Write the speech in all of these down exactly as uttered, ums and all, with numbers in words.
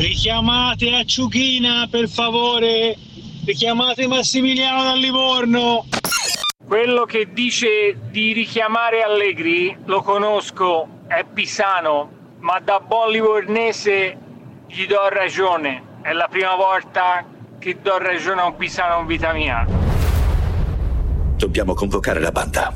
Richiamate Acciuchina, per favore. Richiamate Massimiliano da Livorno. Quello che dice di richiamare Allegri lo conosco, è pisano, ma da buon livornese gli do ragione. È la prima volta che do ragione a un pisano in vita mia. Dobbiamo convocare la banda.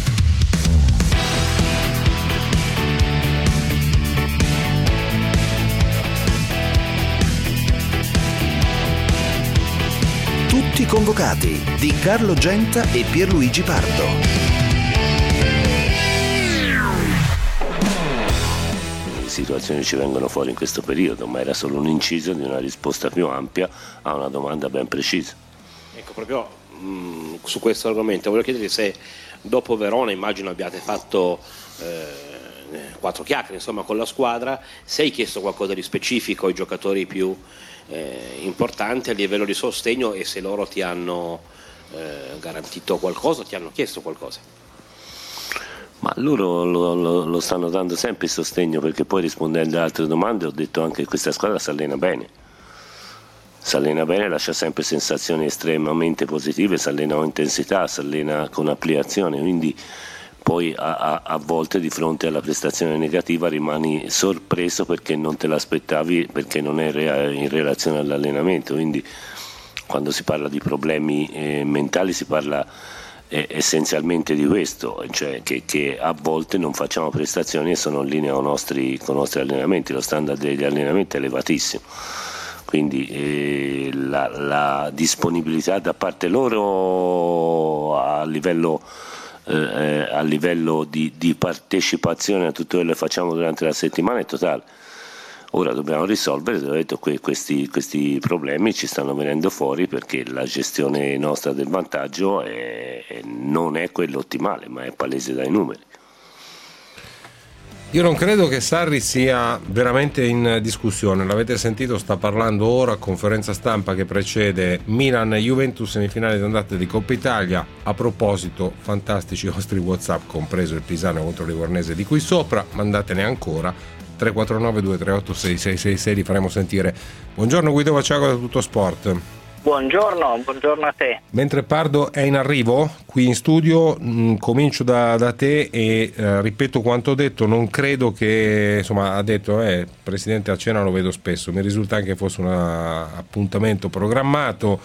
Tutti convocati di Carlo Genta e Pierluigi Pardo. Le situazioni ci vengono fuori in questo periodo, ma era solo un inciso di una risposta più ampia a una domanda ben precisa. Ecco, proprio mh, su questo argomento volevo chiederti se dopo Verona, immagino abbiate fatto eh, quattro chiacchiere insomma con la squadra, se hai chiesto qualcosa di specifico ai giocatori più Eh, importante a livello di sostegno e se loro ti hanno eh, garantito qualcosa, ti hanno chiesto qualcosa. Ma loro lo, lo, lo stanno dando sempre il sostegno, perché poi rispondendo ad altre domande ho detto anche che questa squadra si allena bene, si allena bene, lascia sempre sensazioni estremamente positive, si allena con intensità, si allena con applicazione, quindi poi a, a, a volte di fronte alla prestazione negativa rimani sorpreso perché non te l'aspettavi, perché non è rea- in relazione all'allenamento. Quindi quando si parla di problemi eh, mentali si parla eh, essenzialmente di questo, cioè che, che a volte non facciamo prestazioni e sono in linea con i nostri, con i nostri allenamenti. Lo standard degli allenamenti è elevatissimo, quindi eh, la, la disponibilità da parte loro a livello Eh, a livello di, di partecipazione a tutto quello che facciamo durante la settimana è totale. Ora dobbiamo risolvere, ho detto, que- questi, questi problemi ci stanno venendo fuori perché la gestione nostra del vantaggio è, è, non è quella ottimale, ma è palese dai numeri. Io non credo che Sarri sia veramente in discussione, l'avete sentito, sta parlando ora, conferenza stampa che precede Milan-Juventus, semifinale d'andata di Coppa Italia. A proposito, fantastici i vostri WhatsApp, compreso il Pisano contro Livornese di qui sopra, mandatene ancora, tre quattro nove due tre otto sei sei sei sei, li faremo sentire. Buongiorno Guido Vacciago da Tutto Sport. Buongiorno, buongiorno a te. Mentre Pardo è in arrivo qui in studio, mh, comincio da, da te e eh, ripeto quanto ho detto. Non credo che, insomma, ha detto eh, Presidente a cena lo vedo spesso, mi risulta anche fosse un appuntamento programmato,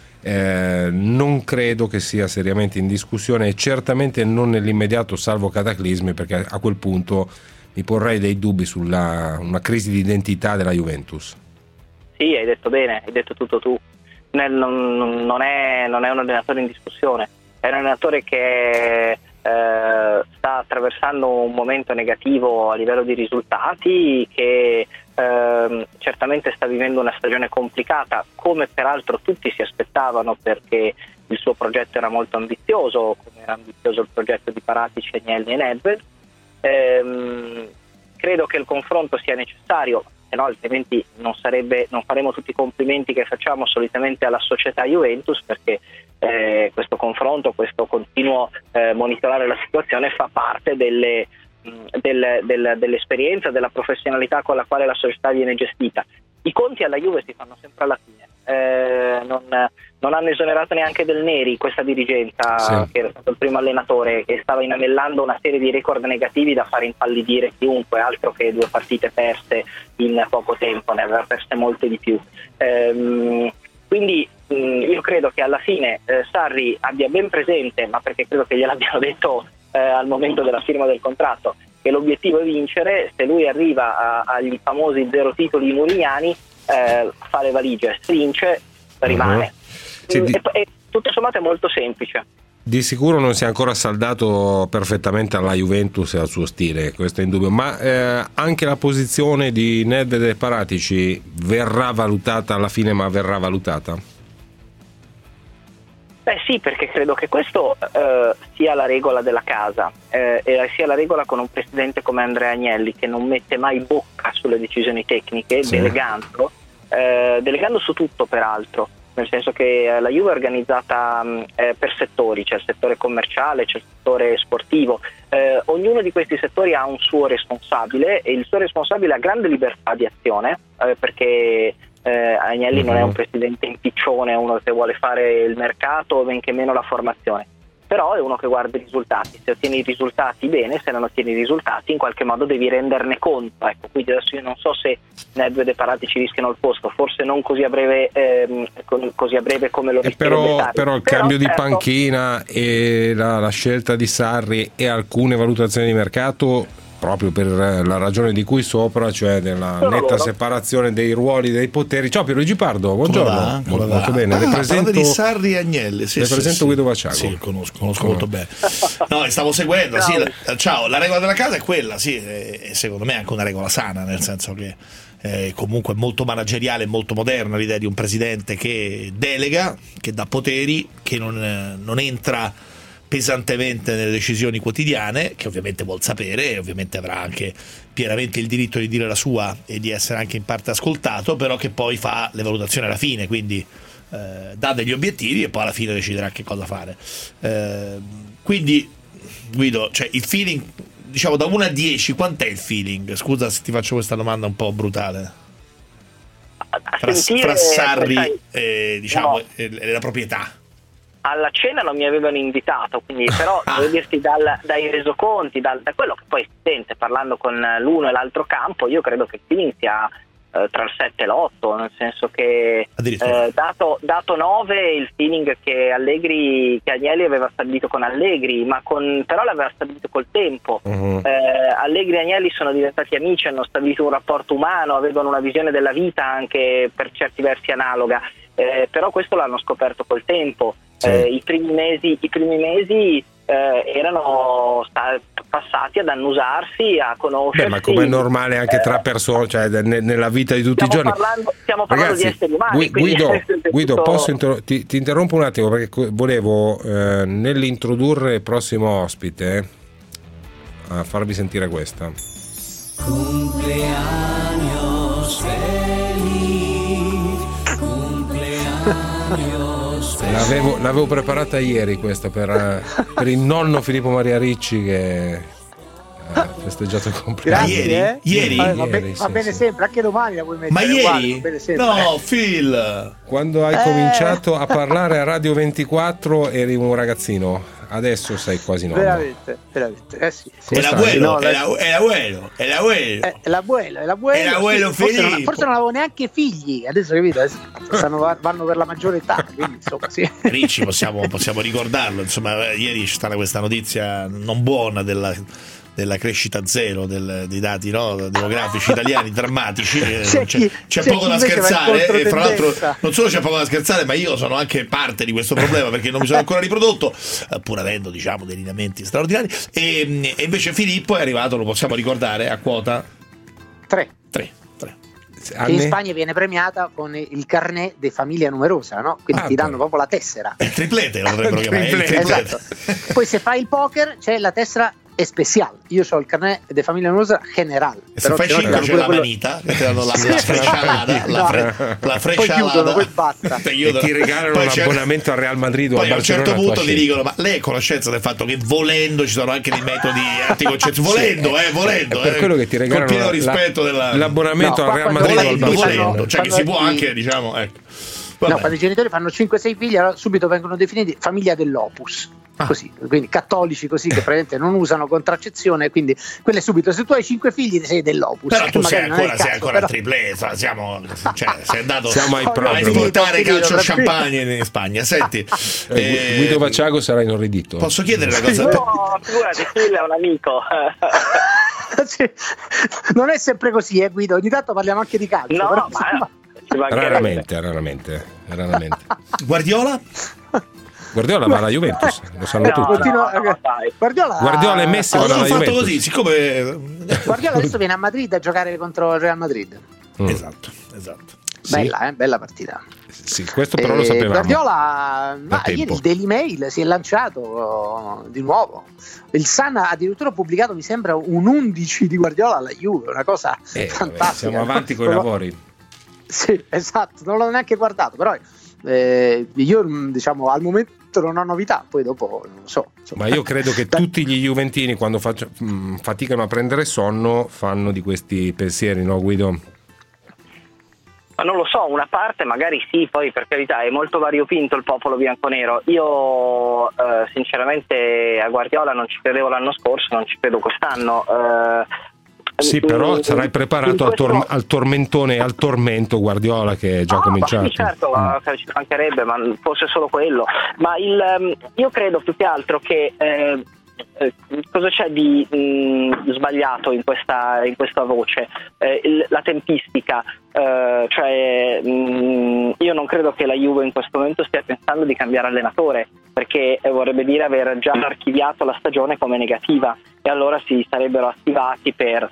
eh, non credo che sia seriamente in discussione e certamente non nell'immediato, salvo cataclismi, perché a quel punto mi porrei dei dubbi sulla una crisi di identità della Juventus. Sì, hai detto bene, hai detto tutto tu. Nel, non, non, è, non è un allenatore in discussione, è un allenatore che eh, sta attraversando un momento negativo a livello di risultati, che eh, certamente sta vivendo una stagione complicata, come peraltro tutti si aspettavano, perché il suo progetto era molto ambizioso, come era ambizioso il progetto di Paratici, Agnelli e Nedved. Ehm, credo che il confronto sia necessario, se no altrimenti non sarebbe, non faremo tutti i complimenti che facciamo solitamente alla società Juventus, perché eh, questo confronto, questo continuo eh, monitorare la situazione fa parte delle, mh, del, del, dell'esperienza, della professionalità con la quale la società viene gestita. I conti alla Juve si fanno sempre alla fine, eh, non, non hanno esonerato neanche Del Neri, questa dirigenza, sì, che era stato il primo allenatore, che stava inanellando una serie di record negativi da fare impallidire chiunque, altro che due partite perse in poco tempo, ne aveva perse molte di più. Ehm, quindi mh, io credo che alla fine eh, Sarri abbia ben presente, ma perché credo che gliel'abbiano detto eh, al momento della firma del contratto, che l'obiettivo è vincere. Se lui arriva a, agli famosi zero titoli murignani, eh, fa le valigie, si vince, rimane. Uh-huh. Sì, di... e, e tutto sommato è molto semplice. Di sicuro non si è ancora saldato perfettamente alla Juventus e al suo stile, questo è indubbio, ma eh, anche la posizione di Nedved e Paratici verrà valutata alla fine, ma verrà valutata? Beh sì, perché credo che questo eh, sia la regola della casa, eh, e sia la regola con un presidente come Andrea Agnelli, che non mette mai bocca sulle decisioni tecniche, sì, delegando, eh, delegando su tutto peraltro, nel senso che la Juve è organizzata eh, per settori, c'è il settore commerciale, c'è il settore sportivo, eh, ognuno di questi settori ha un suo responsabile e il suo responsabile ha grande libertà di azione, eh, perché eh, Agnelli non è un presidente impiccione, uno che vuole fare il mercato, benché meno la formazione, però è uno che guarda i risultati, se ottieni i risultati bene, se non ottieni i risultati in qualche modo devi renderne conto, ecco, quindi adesso io non so se Nedved e Paratici rischiano il posto, forse non così a breve, ehm, così a breve come lo rischierebbe però, Sarri. però il Però, cambio di certo, panchina e la, la scelta di Sarri e alcune valutazioni di mercato proprio per la ragione di cui sopra, cioè della Sono netta loro. separazione dei ruoli, dei poteri. Ciao Pierluigi Pardo, buongiorno. Come va? Come molto, va? molto bene. Ah, le presento di Sarri e Agnelli. Sì, le sì, presento sì. Guido Vacciago. Sì, conosco, conosco molto bene. No, stavo seguendo. Sì, la, ciao, la regola della casa è quella, sì, e secondo me è anche una regola sana, nel senso che è comunque molto manageriale, molto moderna l'idea di un presidente che delega, che dà poteri, che non, non entra pesantemente nelle decisioni quotidiane, che ovviamente vuol sapere e ovviamente avrà anche pienamente il diritto di dire la sua e di essere anche in parte ascoltato, però che poi fa le valutazioni alla fine, quindi eh, dà degli obiettivi e poi alla fine deciderà che cosa fare. Eh, quindi Guido, cioè il feeling, diciamo da uno a dieci, quant'è il feeling? Scusa se ti faccio questa domanda un po' brutale. Fra, fra Sarri e, diciamo, no. e, e la proprietà. Alla cena non mi avevano invitato, quindi però Ah. devo dirti dal, dai resoconti, dal, da quello che poi si sente parlando con l'uno e l'altro campo, io credo che il feeling sia eh, tra il sette e l'otto, nel senso che eh, dato, dato nove il feeling che Allegri, che Agnelli aveva stabilito con Allegri, ma con, però l'aveva stabilito col tempo. Uh-huh. eh, Allegri e Agnelli sono diventati amici, hanno stabilito un rapporto umano, avevano una visione della vita anche per certi versi analoga, eh, però questo l'hanno scoperto col tempo. Sì. Eh, i primi mesi, i primi mesi eh, erano sta- passati ad annusarsi, a conoscersi. Beh, ma come è normale anche tra persone, cioè ne- nella vita di tutti stiamo i giorni. Parlando, stiamo parlando Ragazzi, di esseri umani. Gui- Guido, tutto... Guido posso inter- ti, ti interrompo un attimo perché co- volevo eh, nell'introdurre il prossimo ospite eh, a farvi sentire questa. Cumpleaños feliz, cumpleaños. L'avevo, l'avevo preparata ieri questa per, per il nonno Filippo Maria Ricci che ha festeggiato il compleanno. Grazie, ieri? eh? Ieri? Va, va, Ieri, be- sì, va bene sì. sempre, anche domani la puoi mettere. Ma uguale, ieri? va bene sempre. No, Phil. Quando hai Eh. cominciato a parlare a Radio ventiquattro eri un ragazzino, adesso sei quasi nonno. Veramente, veramente. Eh sì, sì. È l'abuelo, No, è la- è l'abuelo, è l'abuelo. Eh, l'abuelo, è l'abuelo, È l'abuelo sì, forse, non, Filippo. forse non avevo neanche figli, adesso capito, adesso stanno, vanno per la maggiore età, quindi insomma sì. Ricci, possiamo, possiamo ricordarlo, insomma, ieri c'è stata questa notizia non buona della, della crescita zero del, dei dati, no, demografici italiani drammatici. eh, C'è C'è, chi- c'è c'è poco chi da invece va in scherzare e fra l'altro controtendenza. non solo c'è poco da scherzare, ma io sono anche parte di questo problema perché non mi sono ancora riprodotto, eh, pur avendo, diciamo, dei lineamenti straordinari, e, e invece Filippo è arrivato, lo possiamo ricordare, a quota Tre. tre. Che in Anni? Spagna viene premiata con il carnet di famiglia numerosa, no? Quindi Ah, ti danno beh. proprio la tessera. È il triplete, lo dovrebbero Il chiamare. è il triplete. triplete. Esatto. Poi se fai il poker c'è la tessera especial. Io ho il carnet di famiglia numerosa general. E se Però fai se no ti cinque danno c'è pure la quello- manita che ti danno la, Sì. la freccialata, la, fre, la Poi freccialata. chiudono, poi basta. Ti E chiudono. ti regalano Poi un c'è- abbonamento al Real Madrid o Poi al a un certo Barcellona. punto ti dicono: ma lei è a conoscenza del fatto che volendo ci sono anche dei metodi anticoncezivi? Volendo, eh, volendo. È per eh, quello che ti regalano con pieno la- rispetto della... l'abbonamento No, al qua Real quando Madrid o al volendo, Barcellona. volendo, cioè che Quando si può i- anche, diciamo, ecco. No, Vabbè. quando i genitori fanno cinque sei figli, allora subito vengono definiti famiglia dell'opus. Ah. Così, quindi cattolici così che praticamente non usano contraccezione, quindi quelle subito, se tu hai cinque figli sei dell'opus. Però che tu sei magari non è ancora, il sei caso, ancora però- al triplete, siamo, cioè, sei andato Siamo ai a propri. esportare Finito, calcio finito, champagne in Spagna. Senti, Eh, eh, Guido Vacciago sarà inorridito. posso chiedere una cosa? No, figurati, Phil è un amico. Sì. Non è sempre così, eh, Guido. Ogni tanto parliamo anche di calcio. No, però, ma insomma, ci mancherebbe. Raramente, raramente, raramente. Guardiola? Guardiola va alla Juventus, lo sanno No, tutti. continua- no, no, dai. Guardiola, Guardiola e Messi vanno Allora alla ho fatto Juventus. così, siccome... Guardiola adesso viene a Madrid a giocare contro il Real Madrid. Mm. Esatto, esatto. Sì. Bella, eh? Bella partita. Sì, questo però lo Eh, sapevamo. Guardiola, ma tempo. ieri il Daily Mail si è lanciato oh, di nuovo. Il Sun ha addirittura pubblicato, mi sembra, un undici di Guardiola alla Juve, una cosa Eh, vabbè, fantastica. siamo avanti con i Non l'ho- lavori. Sì, esatto, non l'ho neanche guardato, però Eh, io diciamo al momento non ho novità, poi dopo non lo so. Ma io credo che tutti gli juventini quando faccio, mh, faticano a prendere sonno fanno di questi pensieri, no Guido? Ma non lo so, una parte magari sì, poi per carità è molto variopinto il popolo bianconero. Io eh, sinceramente a Guardiola non ci credevo l'anno scorso, non ci credo quest'anno. Eh, Sì, però in, sarai preparato questo... al, tor- al tormentone e al tormento Guardiola che è già no, cominciato. Sì, certo, mm. ci mancherebbe, ma fosse solo quello. Ma il, io credo più che altro che eh, eh, cosa c'è di mh, sbagliato in questa, in questa voce? Eh, il, la tempistica. Uh, cioè mh, io non credo che la Juve in questo momento stia pensando di cambiare allenatore, perché eh, vorrebbe dire aver già archiviato la stagione come negativa, e allora si sarebbero attivati per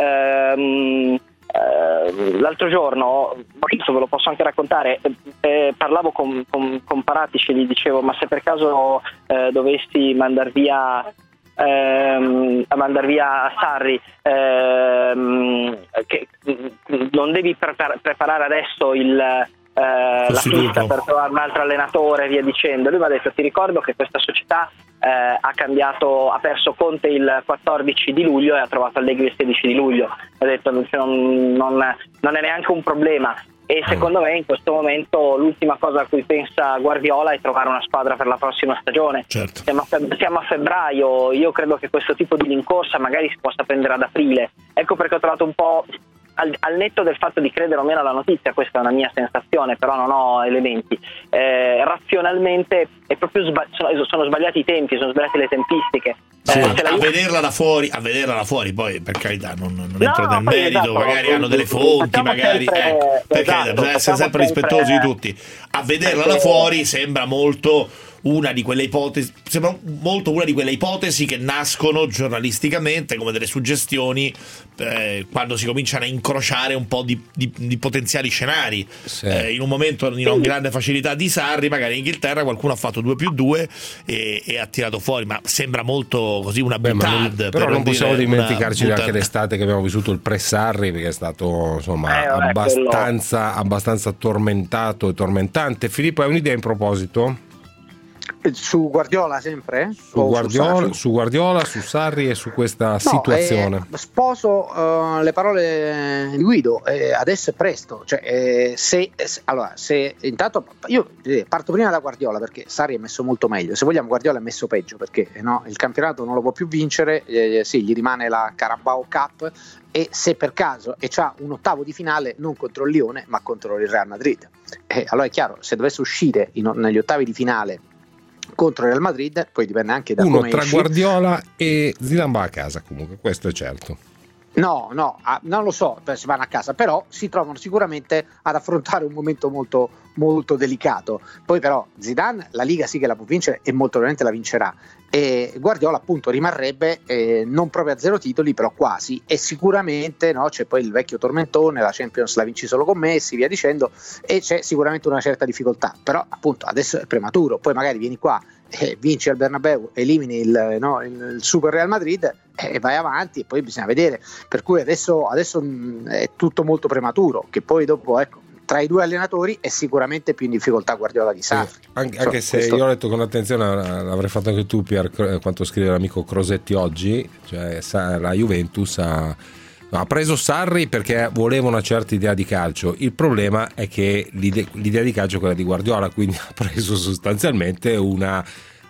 uh, uh, l'altro giorno, questo ve lo posso anche raccontare, eh, parlavo con, con, con Paratici e gli dicevo: ma se per caso eh, dovessi mandar via Ehm, a mandar via Sarri, ehm, che non devi prepar- preparare adesso il, eh, la pista per trovare un altro allenatore e via dicendo. Lui mi ha detto: ti ricordo che questa società eh, ha cambiato, ha perso Conte il quattordici di luglio e ha trovato Allegri il sedici di luglio. Ha detto non, non, non è neanche un problema. E secondo me in questo momento l'ultima cosa a cui pensa Guardiola è trovare una squadra per la prossima stagione. Certo. Siamo, a feb- siamo a febbraio, io credo che questo tipo di rincorsa magari si possa prendere ad aprile. Ecco perché ho trovato un po', al, al netto del fatto di credere o meno alla notizia, questa è una mia sensazione, però non ho elementi, eh, razionalmente è proprio sba- sono, sono sbagliati i tempi, sono sbagliate le tempistiche. Sì, eh, a, io... vederla da fuori, a vederla da fuori, poi per carità non, non no, entro nel merito, esatto, magari hanno delle fonti, magari sempre, ecco, per esatto, carità, bisogna essere sempre rispettosi di tutti. A vederla da fuori sembra molto una di quelle ipotesi, sembra molto una di quelle ipotesi che nascono giornalisticamente come delle suggestioni eh, quando si cominciano a incrociare un po' di, di, di potenziali scenari. Sì. Eh, in un momento di non grande facilità di Sarri, magari in Inghilterra qualcuno ha fatto due più due e, e ha tirato fuori, ma sembra molto così una butad. Però non possiamo dimenticarci anche l'estate che abbiamo vissuto il pre-Sarri, perché è stato insomma eh, vabbè, abbastanza, abbastanza tormentato e tormentante. Filippo, hai un'idea in proposito? Su Guardiola sempre? Su Guardiola, su, su Guardiola, su Sarri e su questa no, situazione. Eh, sposo uh, le parole di Guido, eh, adesso è presto. Cioè, eh, se, se, allora, se intanto io eh, parto prima da Guardiola, perché Sarri è messo molto meglio. Se vogliamo, Guardiola è messo peggio, perché no, il campionato non lo può più vincere, eh, sì, gli rimane la Carabao Cup, e se per caso e c'ha un ottavo di finale non contro il Lione ma contro il Real Madrid. Eh, allora è chiaro, se dovesse uscire in, negli ottavi di finale contro il Real Madrid, poi dipende anche da uno come tra esci. Guardiola e Zidane va a casa, comunque questo è certo. No, no, ah, non lo so se vanno a casa, però si trovano sicuramente ad affrontare un momento molto, molto delicato. Poi però Zidane la Liga sì che la può vincere e molto probabilmente la vincerà, e Guardiola appunto rimarrebbe eh, non proprio a zero titoli, però quasi, e sicuramente no, c'è poi il vecchio tormentone, la Champions la vinci solo con Messi, via dicendo, e c'è sicuramente una certa difficoltà, però appunto adesso è prematuro. Poi magari vieni qua, eh, vinci al Bernabeu, elimini il, no, il, il Super Real Madrid e eh, vai avanti, e poi bisogna vedere, per cui adesso, adesso mh, è tutto molto prematuro, che poi dopo ecco tra i due allenatori è sicuramente più in difficoltà Guardiola di Sarri. Sì, anche, anche se questo... io ho letto con attenzione, l'avrei fatto anche tu Pier, quanto scrive l'amico Crosetti oggi, cioè la Juventus ha, ha preso Sarri perché voleva una certa idea di calcio. Il problema è che l'idea, l'idea di calcio è quella di Guardiola, quindi ha preso sostanzialmente una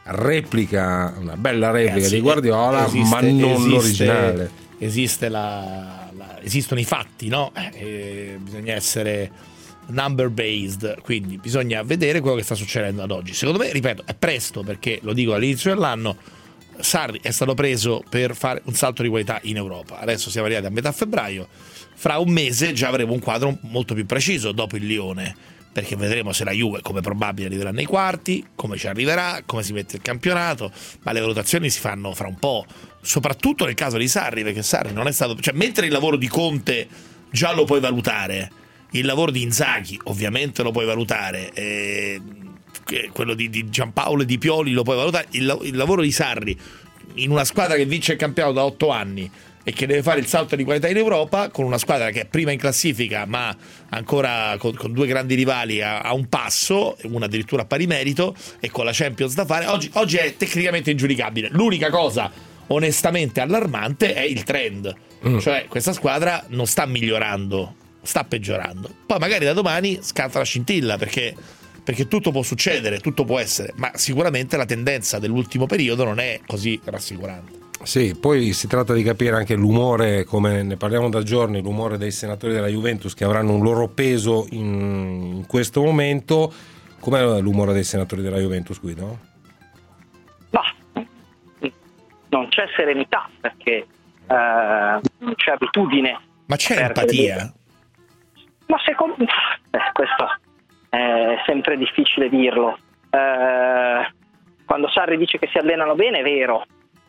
replica, una bella replica eh sì, di Guardiola, esiste, ma non esiste, l'originale. Esiste la, la, esistono i fatti, no? Eh, bisogna essere number based, quindi bisogna vedere quello che sta succedendo ad oggi. Secondo me, ripeto, è presto, perché lo dico all'inizio dell'anno, Sarri è stato preso per fare un salto di qualità in Europa. Adesso siamo arrivati a metà febbraio, fra un mese già avremo un quadro molto più preciso dopo il Lione, perché vedremo se la Juve, come probabile, arriverà nei quarti, come ci arriverà, come si mette il campionato, ma le valutazioni si fanno fra un po', soprattutto nel caso di Sarri, perché Sarri non è stato, cioè mentre il lavoro di Conte già lo puoi valutare, il lavoro di Inzaghi ovviamente lo puoi valutare, eh, quello di, di Giampaolo e di Pioli lo puoi valutare, il, il lavoro di Sarri in una squadra che vince il campionato da otto anni, e che deve fare il salto di qualità in Europa con una squadra che è prima in classifica ma ancora con, con due grandi rivali a, a un passo, una addirittura a pari merito, e con la Champions da fare. Oggi, oggi è tecnicamente ingiudicabile. L'unica cosa onestamente allarmante è il trend, mm. cioè questa squadra non sta migliorando, sta peggiorando. Poi magari da domani scatta la scintilla, perché, perché tutto può succedere, tutto può essere, ma sicuramente la tendenza dell'ultimo periodo non è così rassicurante. Sì, poi si tratta di capire anche l'umore, come ne parliamo da giorni, l'umore dei senatori della Juventus, che avranno un loro peso in, in questo momento. Com'è l'umore dei senatori della Juventus, Guido? Ma non c'è serenità, perché eh, non c'è abitudine. Ma c'è empatia? Ma secondo me eh, questo è sempre difficile dirlo. Eh, quando Sarri dice che si allenano bene, è vero.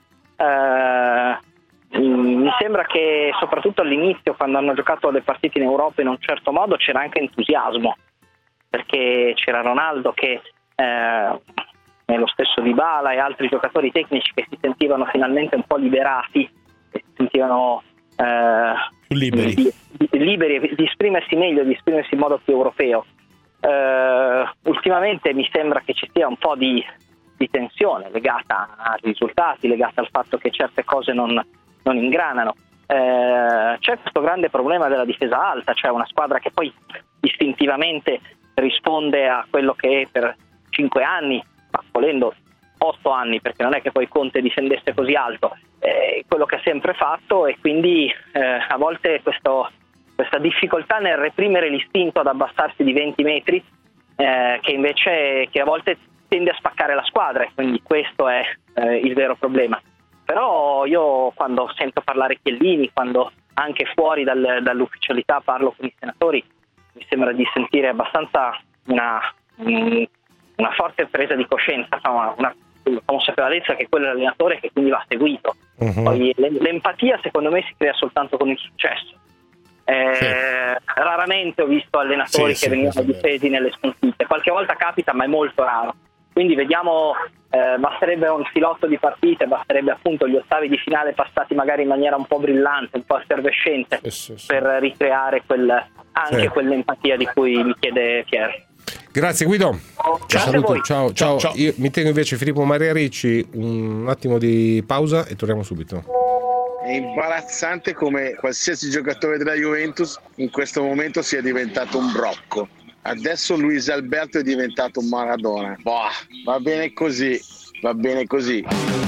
Uh, mi sembra che soprattutto all'inizio, quando hanno giocato le partite in Europa in un certo modo, c'era anche entusiasmo, perché c'era Ronaldo che eh, e lo stesso Dybala e altri giocatori tecnici che si sentivano finalmente un po' liberati, e si sentivano eh, liberi. Di, di, liberi di esprimersi meglio, di esprimersi in modo più europeo. Uh, ultimamente mi sembra che ci sia un po' di di tensione legata ai risultati, legata al fatto che certe cose non, non ingranano. Eh, c'è questo grande problema della difesa alta, cioè una squadra che poi istintivamente risponde a quello che per cinque anni, ma volendo otto anni, perché non è che poi Conte difendesse così alto, eh, quello che ha sempre fatto, e quindi eh, a volte questo, questa difficoltà nel reprimere l'istinto ad abbassarsi di venti metri, eh, che invece che a volte tende a spaccare la squadra, e quindi questo è eh, il vero problema. Però io, quando sento parlare Chiellini, quando anche fuori dal, dall'ufficialità parlo con i senatori, mi sembra di sentire abbastanza una, una forte presa di coscienza, una, una consapevolezza che quello è l'allenatore, che quindi va seguito. Uh-huh. Poi l'empatia secondo me si crea soltanto con il successo. Eh, sì. Raramente ho visto allenatori sì, che sì, venivano difesi nelle sconfitte, qualche volta capita, ma è molto raro. Quindi vediamo, eh, basterebbe un filotto di partite, basterebbe appunto gli ottavi di finale passati magari in maniera un po' brillante, un po' effervescente, sì, sì, sì. per ricreare quel, anche sì. quell'empatia di cui mi chiede Pier. Grazie Guido. Grazie Saluto. a voi. Ciao, ciao. ciao. Io mi tengo invece Filippo Maria Ricci, un attimo di pausa e torniamo subito. È imbarazzante come qualsiasi giocatore della Juventus in questo momento sia diventato un brocco. Adesso Luis Alberto è diventato un Maradona. Boh, va bene così, va bene così.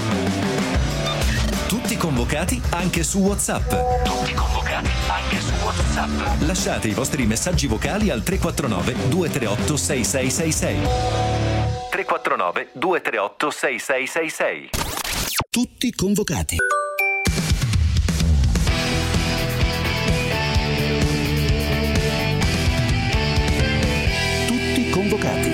Tutti convocati anche su WhatsApp. Tutti convocati anche su WhatsApp. Lasciate i vostri messaggi vocali al tre quattro nove due tre otto sei sei sei sei. tre quattro nove due tre otto sei sei sei sei. Tutti convocati. Convocati.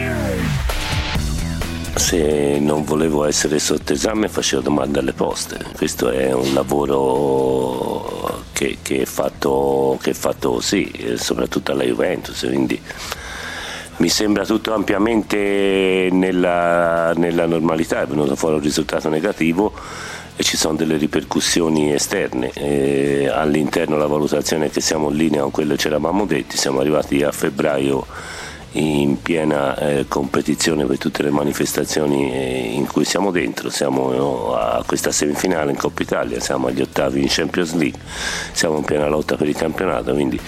Se non volevo essere sotto esame facevo domande alle poste. Questo è un lavoro che, che è fatto che è fatto sì, soprattutto alla Juventus, quindi mi sembra tutto ampiamente nella, nella normalità. È venuto fuori un risultato negativo e ci sono delle ripercussioni esterne. E all'interno la valutazione è che siamo in linea con quello che ci eravamo detti. Siamo arrivati a febbraio in piena eh, competizione per tutte le manifestazioni eh, in cui siamo dentro. Siamo a questa semifinale in Coppa Italia, siamo agli ottavi in Champions League, siamo in piena lotta per il campionato, quindi...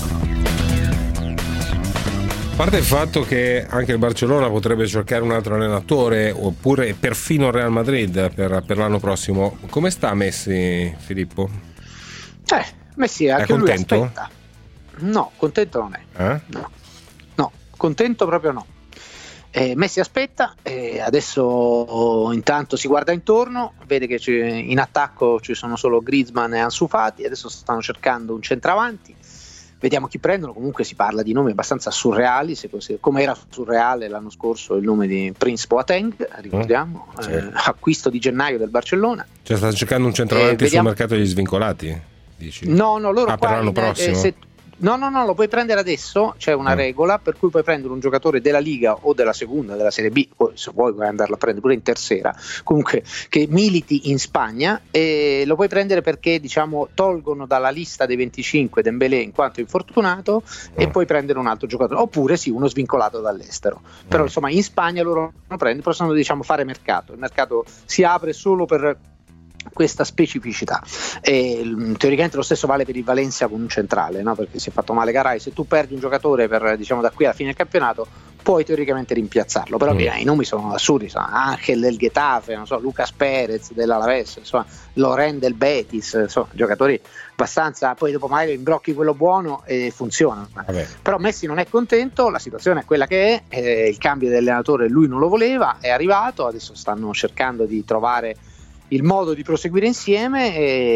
A parte il fatto che anche il Barcellona potrebbe cercare un altro allenatore, oppure perfino il Real Madrid per, per l'anno prossimo, come sta Messi, Filippo? Eh, Messi anche è contento? Lui aspetta. No, contento non è. Eh? No. no, contento proprio no. Eh, Messi aspetta, eh, adesso intanto si guarda intorno, vede che in attacco ci sono solo Griezmann e Ansu Fati, adesso stanno cercando un centravanti. Vediamo chi prendono, comunque si parla di nomi abbastanza surreali, se così, come era surreale l'anno scorso il nome di Prince Boateng, ricordiamo, mm, sì. eh, acquisto di gennaio del Barcellona. Cioè stanno cercando un centravanti eh, sul mercato degli svincolati? Dici? No, no, loro ah, qua per l'anno in, prossimo? Eh, se, No, no, no, lo puoi prendere adesso, c'è una regola per cui puoi prendere un giocatore della Liga o della seconda, della Serie B, o se vuoi puoi andarlo a prendere pure in tercera, comunque che militi in Spagna, e lo puoi prendere perché diciamo tolgono dalla lista dei venticinque Dembélé in quanto infortunato e puoi prendere un altro giocatore, oppure sì, uno svincolato dall'estero. Però insomma in Spagna loro non prendono, possono diciamo fare mercato, il mercato si apre solo per questa specificità, e teoricamente lo stesso vale per il Valencia con un centrale, no? Perché si è fatto male Garay, se tu perdi un giocatore per diciamo da qui alla fine del campionato puoi teoricamente rimpiazzarlo, però mm. i nomi sono assurdi, sono Angel del Getafe, non so, Lucas Perez dell'Alaves, insomma Loren del Betis, insomma giocatori abbastanza, poi dopo magari imbrocchi quello buono e funziona. Vabbè. Però Messi non è contento, la situazione è quella che è, eh, il cambio di allenatore lui non lo voleva, è arrivato, adesso stanno cercando di trovare il modo di proseguire insieme,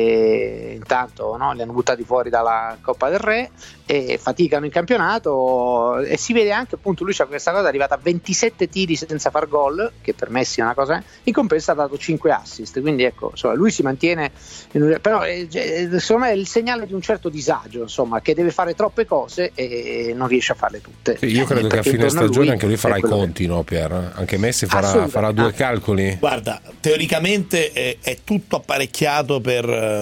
e intanto no, li hanno buttati fuori dalla Coppa del Re e faticano in campionato, e si vede anche appunto lui c'ha questa cosa, è arrivata a ventisette tiri senza far gol, che per Messi è una cosa, in compenso ha dato cinque assist, quindi ecco insomma, lui si mantiene, però è, secondo me è il segnale di un certo disagio, insomma, che deve fare troppe cose e non riesce a farle tutte. Sì, io credo che a fine stagione anche lui farà i conti, che... no Pier? Anche Messi farà, farà due calcoli. Guarda, teoricamente è, è tutto apparecchiato per,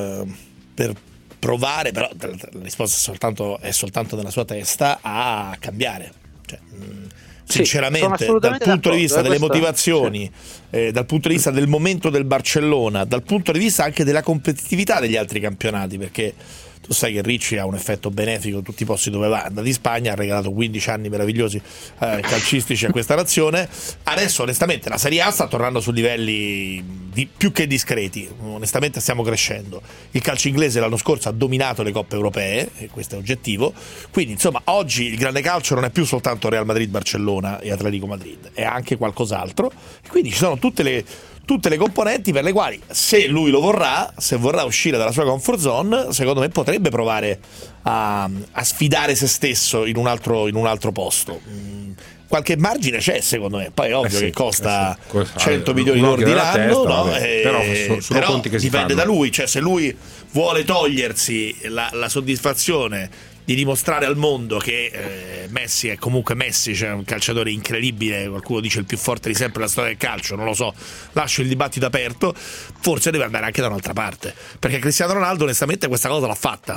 per provare, però la risposta è soltanto, è soltanto nella sua testa, a cambiare. Cioè, sinceramente, sì, dal punto di vista delle motivazioni, sì. eh, dal punto di vista del momento del Barcellona, dal punto di vista anche della competitività degli altri campionati, perché tu sai che Ricci ha un effetto benefico in tutti i posti dove va, in Spagna ha regalato quindici anni meravigliosi eh, calcistici a questa nazione. Adesso onestamente la Serie A sta tornando su livelli di, più che discreti, onestamente stiamo crescendo, il calcio inglese l'anno scorso ha dominato le coppe europee e questo è oggettivo, quindi insomma oggi il grande calcio non è più soltanto Real Madrid, Barcellona e Atletico Madrid, è anche qualcos'altro, e quindi ci sono tutte le tutte le componenti per le quali, se lui lo vorrà, se vorrà uscire dalla sua comfort zone, secondo me potrebbe provare a, a sfidare se stesso in un altro, in un altro posto. Mm, qualche margine c'è, secondo me, poi è ovvio eh sì, che costa eh sì. cento milioni d'euro l'anno, no? eh, però, so, sono però conti che dipende da lui, cioè se lui vuole togliersi la, la soddisfazione di dimostrare al mondo che eh, Messi è comunque Messi, cioè un calciatore incredibile, qualcuno dice il più forte di sempre della storia del calcio, non lo so, lascio il dibattito aperto, forse deve andare anche da un'altra parte, perché Cristiano Ronaldo onestamente questa cosa l'ha fatta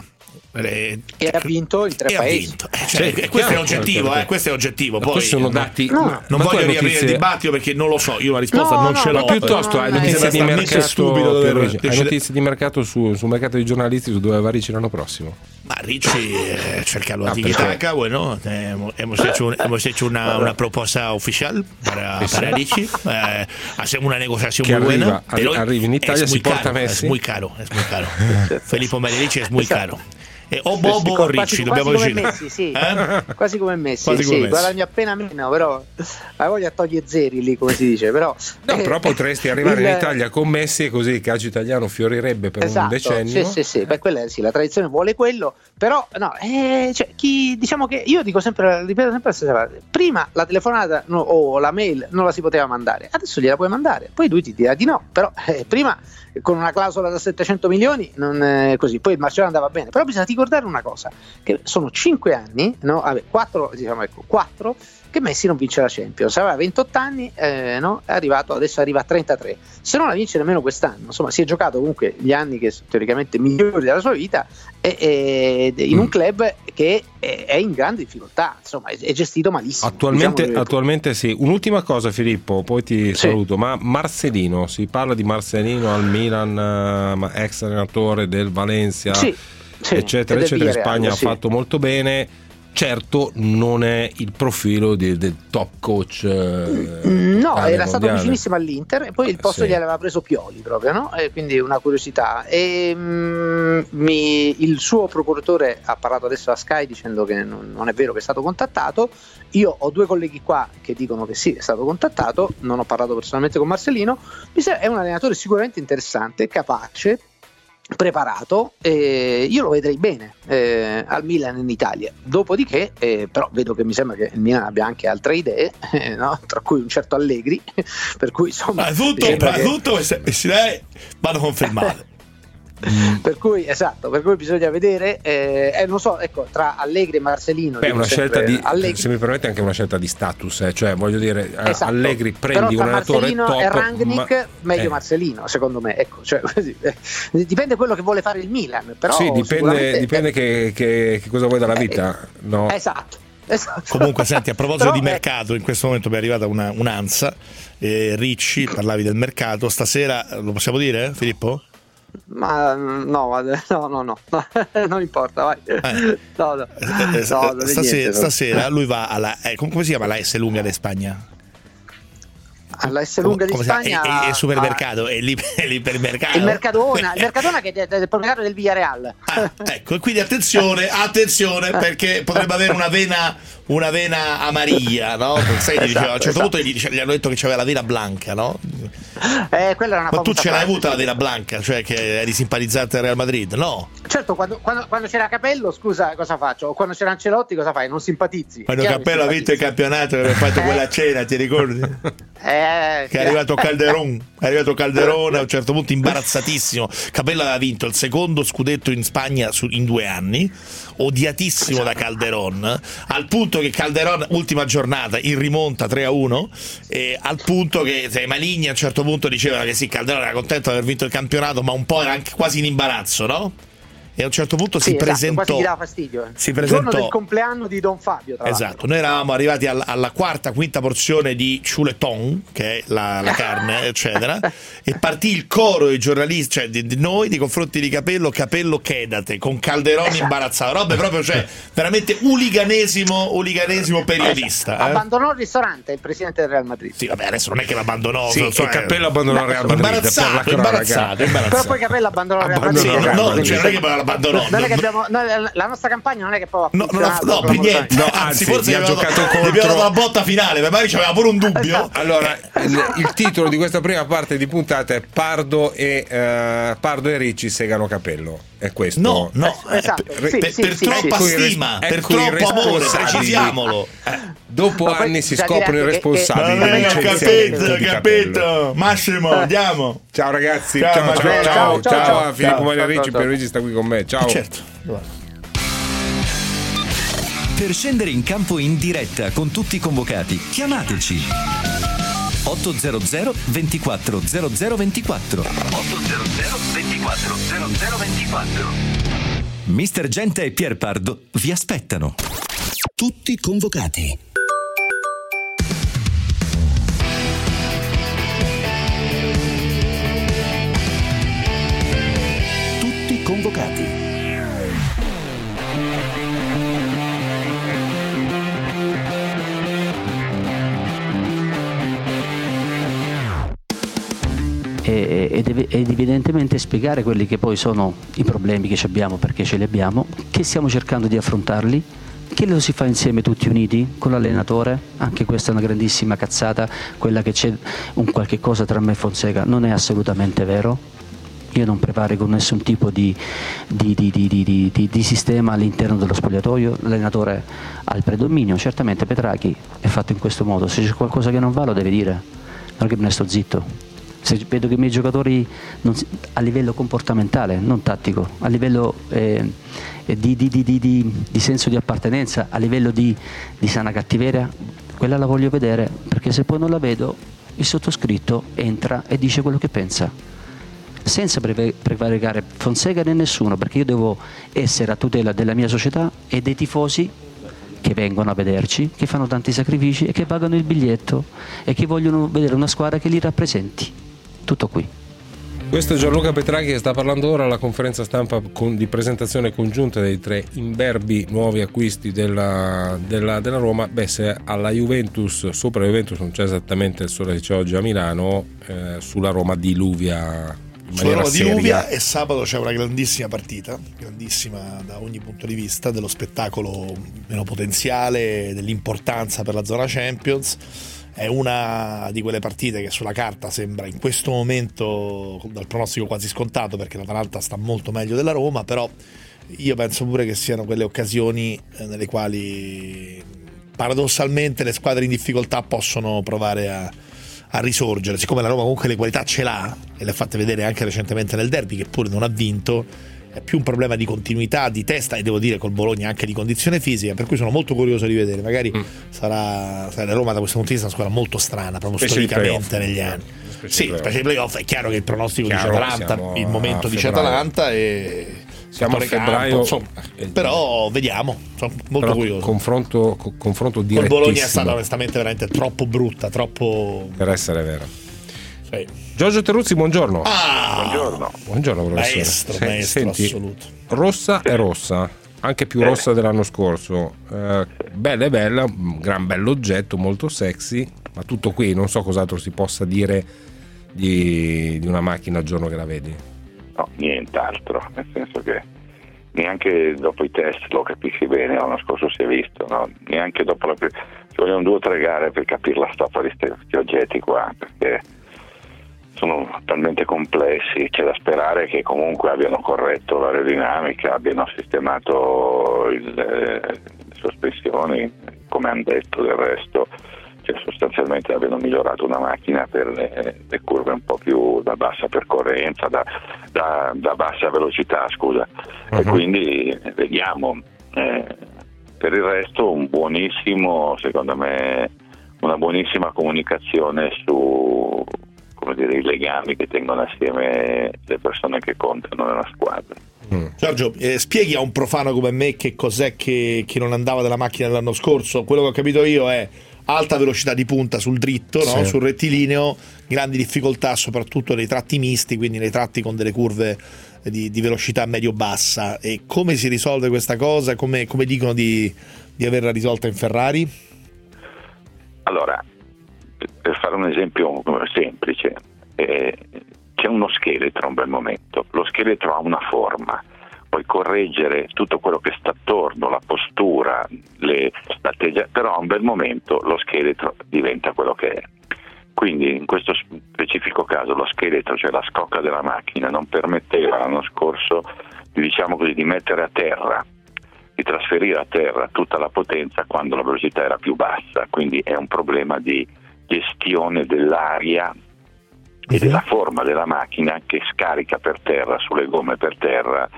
e ha vinto in tre e paesi. Ha vinto. Eh, cioè, sì, questo è oggettivo, eh, questo è oggettivo. Poi questi sono dati. No, non voglio riaprire il dibattito perché non lo so, io la risposta no, non no, ce l'ho. no, piuttosto hai notizie di mercato, stupido hai notizie di mercato su, sul mercato di giornalisti su dove va Ricci l'anno prossimo. Ma Ricci eh, cerca la tiki-taka, bueno, eh, hemos hecho, hemos hecho una, una proposta ufficial para, para Ricci, eh, hacemos una negociación que muy arriba, buena, pero arriva in Italia, es si muy porta caro, Messi. es muy caro, es muy caro. Filippo Ricci es muy caro. Eh, o Bobo o Ricci, dobbiamo quasi decidere. Come Messi, sì. eh? Quasi come Messi, quasi sì, come Messi. guadagna appena meno, però la voglia toglie zeri lì, come si dice, però no, eh, però potresti arrivare il... in Italia con Messi e così il calcio italiano fiorirebbe per esatto, un decennio. Sì, sì, sì, beh, quella sì, la tradizione vuole quello, però no, eh, cioè, chi, diciamo che io dico sempre, ripeto sempre la stessa cosa, prima la telefonata no, o la mail non la si poteva mandare, adesso gliela puoi mandare, poi lui ti dirà di no, però eh, prima con una clausola da settecento milioni non è così, poi il Barcellona andava bene, però bisogna ricordare una cosa, che sono cinque anni, no? Vabbè, quattro, diciamo, ecco, quattro che Messi non vince la Champions, aveva ventotto anni, eh, no? È arrivato, adesso arriva a trentatré, se non la vince nemmeno quest'anno, insomma si è giocato comunque gli anni che sono teoricamente migliori della sua vita e, e, in un club che è, è in grande difficoltà, insomma è, è gestito malissimo. Attualmente, diciamo attualmente sì. Un'ultima cosa Filippo, poi ti sì. saluto, ma Marcelino, si parla di Marcelino al Milan, ex allenatore del Valencia, sì, sì, eccetera eccetera, in Spagna sì. ha fatto molto bene. Certo, non è il profilo di, del top coach. Eh, no, era mondiale. stato vicinissimo all'Inter e poi il posto sì. gli aveva preso Pioli proprio, no? E quindi una curiosità. E, mm, mi, il suo procuratore ha parlato adesso a Sky dicendo che non, non è vero che è stato contattato. Io ho due colleghi qua che dicono che sì, è stato contattato. Non ho parlato personalmente con Marcelino. È un allenatore sicuramente interessante, capace, preparato, eh, io lo vedrei bene eh, al Milan in Italia, dopodiché eh, però vedo che mi sembra che il Milan abbia anche altre idee, eh, no? Tra cui un certo Allegri, per cui insomma ma tutto, ma che... tutto queste idee vanno confermate. Mm. Per cui esatto, per cui bisogna vedere eh, eh, non so, ecco, tra Allegri e Marcelino è una scelta di Allegri. Se mi permette anche una scelta di status, eh, cioè voglio dire esatto. Allegri prendi però un allenatore Marcelino top e Rangnick ma, meglio eh. Marcelino secondo me, ecco, cioè, eh, dipende quello che vuole fare il Milan, però sì, dipende, dipende eh, che, che, che cosa vuoi dalla vita, eh, no? Esatto. Esatto. Comunque senti, a proposito Però, di mercato, in questo momento mi è arrivata una, un'ansa, eh, Ricci, parlavi del mercato, stasera lo possiamo dire, Filippo? Ma no, no, no, no, non importa, vai. Eh. No, no. Eh, No, stasera, niente, stasera lui va alla eh, come si chiama la S lunga di Spagna? Alla S lunga di come si chiama? Spagna È, è, è supermercato, è, lì, è l'ipermercato. il Mercadona, il Mercadona che è del proprietario del Villarreal. Ah, ecco, e quindi attenzione, attenzione, perché potrebbe avere una vena, una vena amarilla, no? Sai, Esatto, diceva, a un certo esatto. punto gli, dice- gli hanno detto che c'aveva la vena blanca, no? Eh, quella era una Ma tu famosa ce l'hai frase. avuta la vena blanca, cioè che eri simpatizzante del Real Madrid? No. Certo, quando, quando, quando c'era Capello, scusa, cosa faccio? O quando c'era Ancelotti, cosa fai? Non simpatizzi. Quando Chiaro Cappello ha che vinto il campionato e aveva fatto Eh. quella cena, ti ricordi? Eh, Che è arrivato Calderon, è arrivato Calderon a un certo punto imbarazzatissimo. Capello aveva vinto il secondo scudetto in Spagna su- in due anni, odiatissimo da Calderon, al punto che Calderon, ultima giornata, in rimonta tre a uno, e al punto che sai, Maligni a un certo punto diceva che sì, Calderon era contento di aver vinto il campionato, ma un po' era anche quasi in imbarazzo, no? E a un certo punto sì, si esatto, presentò quasi gli dava fastidio. si Il presentò giorno del compleanno di Don Fabio, tra l'altro. esatto, noi eravamo arrivati alla, alla quarta, quinta porzione di chuleton, che è la, la carne, eccetera, e partì il coro dei giornalisti, cioè di, di noi, nei confronti di Capello, Capello chedate, con Calderone Esatto. imbarazzato, robe proprio, cioè, veramente uliganesimo, uliganesimo periodista. Esatto. Eh? Abbandonò il ristorante il presidente del Real Madrid. Sì, vabbè, adesso non è che l'abbandonò, Sì, non so, e Cappello abbandonò il Real Madrid, imbarazzato, per la cronaca. imbarazzato, imbarazzato. Però poi Capello abbandonò il Real Abbandonò Madrid. il Real No, Madrid. cioè, non è che poi l'abbandonò. Non è che abbiamo, noi- la nostra campagna non è che poi ha No, non ha, funzionato, no, per niente. No, anzi, anzi, forse gli ha gli abbiamo giocato dato- contro- gli abbiamo dato la botta finale, ma magari c'aveva pure un dubbio. Esatto. Allora, il, il titolo di questa prima parte di puntata è Pardo e, eh, Pardo e Ricci segano Capello. È questo? No, no, Eh, esatto, per, sì, per- sì, per sì, troppa sì. Ecco i res- stima, per ecco i troppo amore, responsabili. precisiamolo. Dopo Ma poi anni si bisogna scoprono i dire che- che- responsabili che- del che- licenziamento capito, di Capello. capito. Massimo, andiamo. Ciao ragazzi, Ciao, ciao, ciao, Matteo. ciao, Ciao, ciao, ciao, ciao. a Filippo Ciao. Maria Ciao, Ricci, ciao, Piero Ricci sta qui con me. Ciao. Certo. Per scendere in campo in diretta con tutti i convocati, chiamateci ottocento ventiquattro zero zero ventiquattro ottocento ventiquattro zero zero ventiquattro. Mister Gente e Pier Pardo vi aspettano. Tutti convocati. Tutti convocati. ed ed evidentemente spiegare quelli che poi sono i problemi che ci abbiamo, perché ce li abbiamo, che stiamo cercando di affrontarli, che lo si fa insieme tutti uniti con l'allenatore. Anche questa è una grandissima cazzata, quella che c'è un qualche cosa tra me e Fonseca, non è assolutamente vero. Io non preparo con nessun tipo di, di, di, di, di, di, di sistema all'interno dello spogliatoio, l'allenatore ha il predominio, certamente Petrachi è fatto in questo modo, se c'è qualcosa che non va lo deve dire, non è che me ne sto zitto. Se vedo che i miei giocatori non si, a livello comportamentale, non tattico, a livello eh, di, di, di, di, di, di senso di appartenenza, a livello di, di sana cattiveria, quella la voglio vedere, perché se poi non la vedo il sottoscritto entra e dice quello che pensa, senza preve- prevaricare Fonseca né nessuno, perché io devo essere a tutela della mia società e dei tifosi che vengono a vederci, che fanno tanti sacrifici e che pagano il biglietto e che vogliono vedere una squadra che li rappresenti. Tutto qui. Questo è Gianluca Petrachi che sta parlando ora alla conferenza stampa con, di presentazione congiunta dei tre imberbi nuovi acquisti della, della, della Roma. Beh, se alla Juventus, sopra la Juventus non c'è esattamente il sole che c'è oggi a Milano, eh, sulla Roma diluvia in Sulla maniera Roma seria. diluvia, e sabato c'è una grandissima partita, grandissima da ogni punto di vista, dello spettacolo meno potenziale, dell'importanza per la zona Champions. È una di quelle partite che sulla carta sembra in questo momento dal pronostico quasi scontato, perché l'Atalanta sta molto meglio della Roma, però io penso pure che siano quelle occasioni nelle quali paradossalmente le squadre in difficoltà possono provare a, a risorgere, siccome la Roma comunque le qualità ce l'ha e le ha fatte vedere anche recentemente nel derby, che pure non ha vinto, è più un problema di continuità, di testa, e devo dire col Bologna anche di condizione fisica, per cui sono molto curioso di vedere. Magari mm. sarà, sarà la Roma da questo punto di vista una squadra molto strana, proprio specie storicamente negli anni. Specie sì, specie di playoff. È chiaro che il pronostico dice Atalanta, il momento dice Atalanta, e siamo a febbraio, insomma, eh, però vediamo, sono molto però curioso. Confronto, co- confronto direttissimo. Il Bologna è stata onestamente veramente troppo brutta, troppo per essere vero. Sì. Giorgio Terruzzi, buongiorno. Ah, buongiorno. Buongiorno professore. Maestro, Se, maestro senti, assoluto. Rossa è rossa, anche più Bene. rossa dell'anno scorso. Eh, bella è bella, un gran bell'oggetto, molto sexy, ma tutto qui, non so cos'altro si possa dire di, di una macchina al giorno che la vedi. No, nient'altro, nel senso che neanche dopo i test lo capisci bene, l'anno scorso si è visto, no? Neanche dopo la ci vogliono due o tre gare per capire la storia di questi oggetti qua, perché sono talmente complessi. C'è da sperare che comunque abbiano corretto l'aerodinamica, abbiano sistemato il, le sospensioni, come hanno detto. Del resto, cioè, sostanzialmente abbiano migliorato una macchina per le, le curve un po' più da bassa percorrenza, da, da, da bassa velocità, scusa. Uh-huh. E quindi vediamo. Eh, per il resto un buonissimo, secondo me, una buonissima comunicazione su, come dire, i legami che tengono assieme le persone che contano nella squadra. Mm. Giorgio, eh, spieghi a un profano come me che cos'è che, che non andava della macchina dell'anno scorso. Quello che ho capito io è alta velocità di punta sul dritto, no? Sì. Sul rettilineo, grandi difficoltà soprattutto nei tratti misti, quindi nei tratti con delle curve di, di velocità medio-bassa. E come si risolve questa cosa? Come, come dicono di, di averla risolta in Ferrari? Allora, per fare un esempio semplice, eh, c'è uno scheletro a un bel momento, lo scheletro ha una forma, puoi correggere tutto quello che sta attorno, la postura, le, l'atteggiamento, però a un bel momento lo scheletro diventa quello che è. Quindi in questo specifico caso lo scheletro, cioè la scocca della macchina, non permetteva l'anno scorso, diciamo così, di mettere a terra, di trasferire a terra tutta la potenza quando la velocità era più bassa. Quindi è un problema di gestione dell'aria e della forma della macchina che scarica per terra, sulle gomme per terra,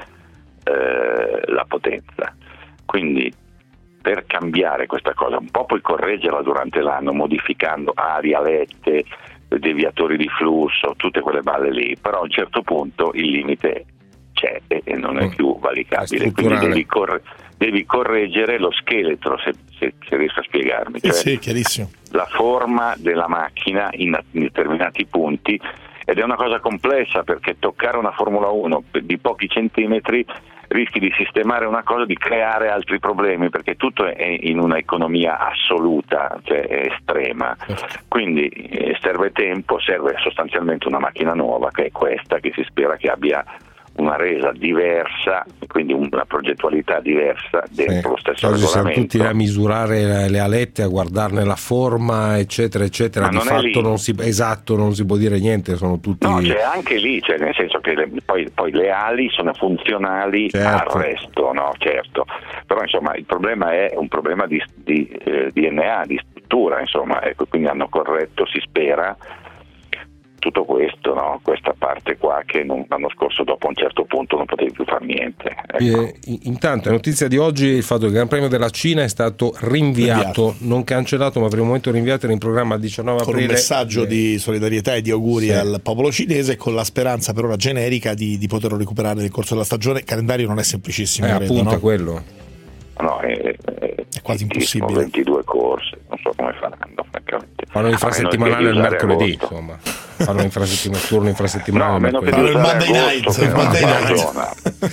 eh, la potenza. Quindi per cambiare questa cosa, un po' puoi correggerla durante l'anno modificando aria, lette, deviatori di flusso, tutte quelle balle lì, però a un certo punto il limite c'è e non è più valicabile, quindi devi, corre- devi correggere lo scheletro, se, se, se riesco a spiegarmi, cioè sì, chiarissimo. La forma della macchina in, in determinati punti, ed è una cosa complessa perché toccare una Formula uno di pochi centimetri rischi di sistemare una cosa, di creare altri problemi, perché tutto è in una economia assoluta, cioè è estrema. Quindi eh, serve tempo, serve sostanzialmente una macchina nuova, che è questa, che si spera che abbia una resa diversa, quindi una progettualità diversa dentro sì. lo stesso Oggi regolamento. Siamo tutti a misurare le alette, a guardarne la forma, eccetera, eccetera. Ma Di non fatto non si, esatto, non si può dire niente, sono tutti. No, c'è anche lì, cioè nel senso che le, poi, poi le ali sono funzionali certo. al resto, no? Certo. Però insomma il problema è un problema di, di eh, D N A, di struttura, insomma, ecco, quindi hanno corretto, si spera, tutto questo, no? Questa parte qua che non, l'anno scorso dopo un certo punto non potevi più fare niente, ecco. E, intanto è notizia di oggi il fatto che il Gran Premio della Cina è stato rinviato, rinviato. non cancellato, ma per il momento rinviato, era in programma il diciannove aprile, con un messaggio eh. di solidarietà e di auguri sì. al popolo cinese, con la speranza per ora generica di, di poterlo recuperare nel corso della stagione. Il calendario non è semplicissimo, eh, credo, appunto no? quello no, è, è, è quasi impossibile. ventidue corse, non so come faranno, francamente. fanno l'infrasettimanale il mercoledì, insomma. Fanno infrasettimanale, turno infrasettimanale. No, meno che il Monday Night, il Monday Night.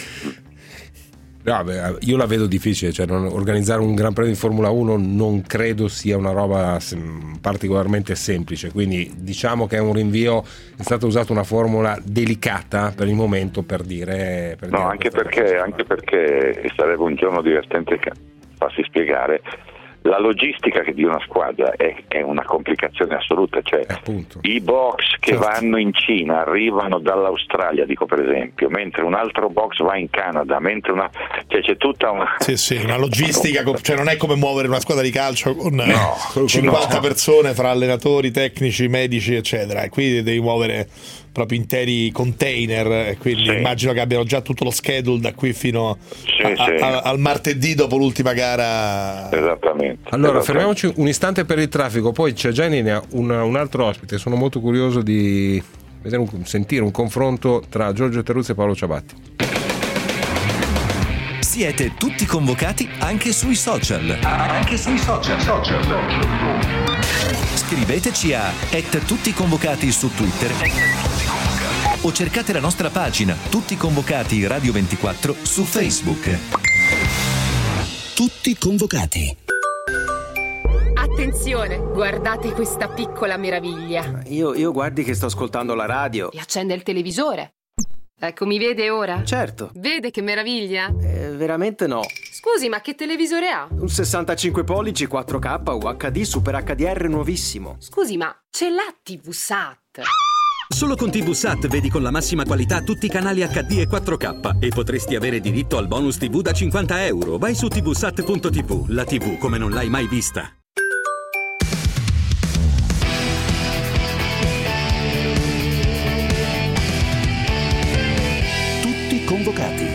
No, beh, io la vedo difficile, cioè non, organizzare un Gran Premio di Formula uno non credo sia una roba sem- particolarmente semplice, quindi diciamo che è un rinvio, è stata usata una formula delicata per il momento per dire, per no, dire anche perché, anche perché sarebbe un giorno divertente che farsi spiegare la logistica di una squadra è, è una complicazione assoluta, cioè i box che certo. vanno in Cina arrivano dall'Australia, dico per esempio, mentre un altro box va in Canada, mentre una cioè c'è tutta una sì sì una logistica, cioè non è come muovere una squadra di calcio con no, cinquanta no. persone fra allenatori, tecnici, medici eccetera, e qui devi muovere proprio interi container, e quindi sì. immagino che abbiano già tutto lo schedule da qui fino sì, a, sì. A, al martedì dopo l'ultima gara. Esattamente. Allora esattamente. fermiamoci un istante per il traffico, poi c'è già in linea un, un altro ospite. Sono molto curioso di vedere un, sentire un confronto tra Giorgio Terruzzi e Paolo Ciabatti. Siete tutti convocati anche sui social. Anche sui social. social. Scriveteci a et tutti convocati su Twitter o cercate la nostra pagina Tutti Convocati Radio ventiquattro su Facebook. Tutti convocati. Attenzione, guardate questa piccola meraviglia. Io, io guardi che sto ascoltando la radio. E accende il televisore. Ecco, mi vede ora? Certo. Vede che meraviglia? Eh, veramente no. Scusi, ma che televisore ha? Un sessantacinque pollici quattro K U H D Super H D R nuovissimo. Scusi, ma ce l'ha tivù Sat? Solo con tivù Sat vedi con la massima qualità tutti i canali acca di e quattro K e potresti avere diritto al bonus tivù da cinquanta euro. Vai su tvsat punto tv, la tivù come non l'hai mai vista. Tutti convocati.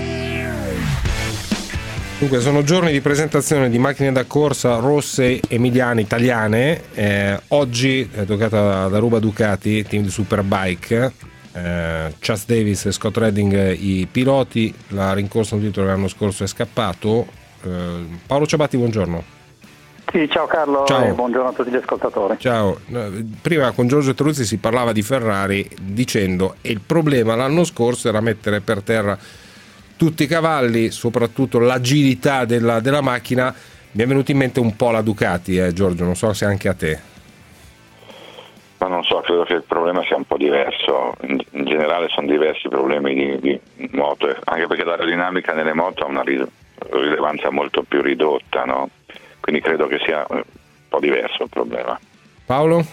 Dunque, sono giorni di presentazione di macchine da corsa rosse emiliane italiane. Eh, oggi è toccata da Ruba Ducati, team di Superbike. Eh, Chas Davis e Scott Redding i piloti. La rincorsa un titolo l'anno scorso è scappato. Eh, Paolo Ciabatti, buongiorno. Sì, ciao Carlo. Ciao. E buongiorno a tutti gli ascoltatori. Ciao. Prima con Giorgio Terruzzi si parlava di Ferrari dicendo che il problema l'anno scorso era mettere per terra tutti i cavalli, soprattutto l'agilità della, della macchina. Mi è venuto in mente un po' la Ducati, eh, Giorgio, non so se anche a te. Ma non so, credo che il problema sia un po' diverso. In, in generale sono diversi i problemi di, di moto, anche perché l'aerodinamica nelle moto ha una rilevanza molto più ridotta, no? Quindi credo che sia un po' diverso il problema. Paolo?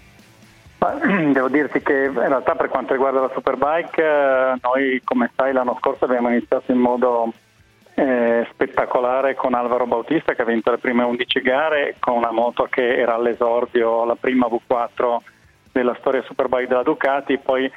Devo dirti che in realtà per quanto riguarda la Superbike eh, noi, come sai, l'anno scorso abbiamo iniziato in modo eh, spettacolare con Alvaro Bautista, che ha vinto le prime undici gare con una moto che era all'esordio, la prima V quattro della storia Superbike della Ducati. Poi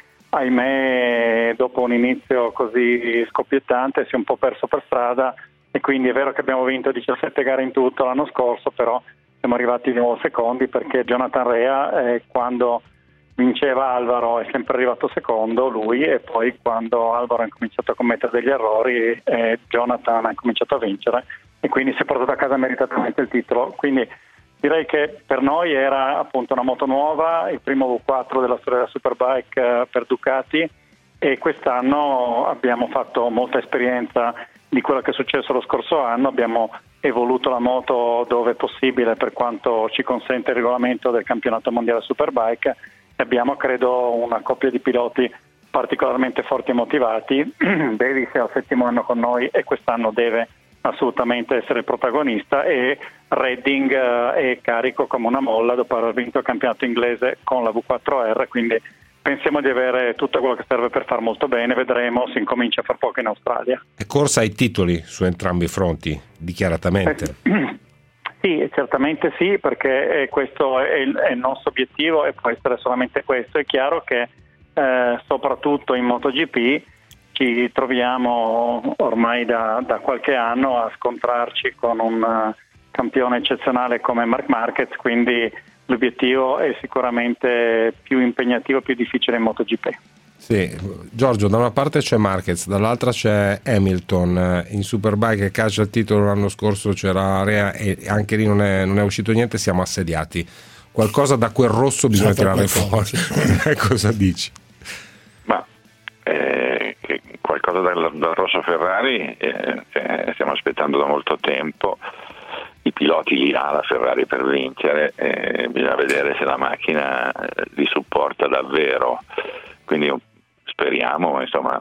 ahimè dopo un inizio così scoppiettante si è un po' perso per strada, e quindi è vero che abbiamo vinto diciassette gare in tutto l'anno scorso, però siamo arrivati di nuovo secondi perché Jonathan Rea eh, quando vinceva Alvaro è sempre arrivato secondo lui, e poi quando Alvaro ha cominciato a commettere degli errori eh, Jonathan ha cominciato a vincere, e quindi si è portato a casa meritatamente il titolo. Quindi direi che per noi era appunto una moto nuova, il primo V quattro della storia della Superbike eh, per Ducati, e quest'anno abbiamo fatto molta esperienza di quello che è successo lo scorso anno. Abbiamo evoluto la moto dove è possibile per quanto ci consente il regolamento del campionato mondiale Superbike. Abbiamo credo una coppia di piloti particolarmente forti e motivati. Davis è al settimo anno con noi e quest'anno deve assolutamente essere il protagonista, e Redding è carico come una molla dopo aver vinto il campionato inglese con la V quattro R, quindi pensiamo di avere tutto quello che serve per far molto bene. Vedremo, si incomincia fra poco in Australia. È corsa ai titoli su entrambi i fronti, dichiaratamente. Eh, sì, certamente sì, perché questo è il, è il nostro obiettivo e può essere solamente questo. È chiaro che eh, soprattutto in MotoGP ci troviamo ormai da, da qualche anno a scontrarci con un uh, campione eccezionale come Marc Marquez, quindi l'obiettivo è sicuramente più impegnativo, più difficile in MotoGP. Sì, Giorgio, da una parte c'è Marquez, dall'altra c'è Hamilton. In Superbike che caccia il titolo l'anno scorso c'era Rea e anche lì non è, non è uscito niente, siamo assediati. Qualcosa da quel rosso bisogna tirare fuori. Cosa dici? Ma eh, che qualcosa dal, dal rosso Ferrari eh, eh, stiamo aspettando da molto tempo. I piloti li ha la Ferrari per vincere, eh, bisogna vedere se la macchina li supporta davvero, quindi speriamo, insomma,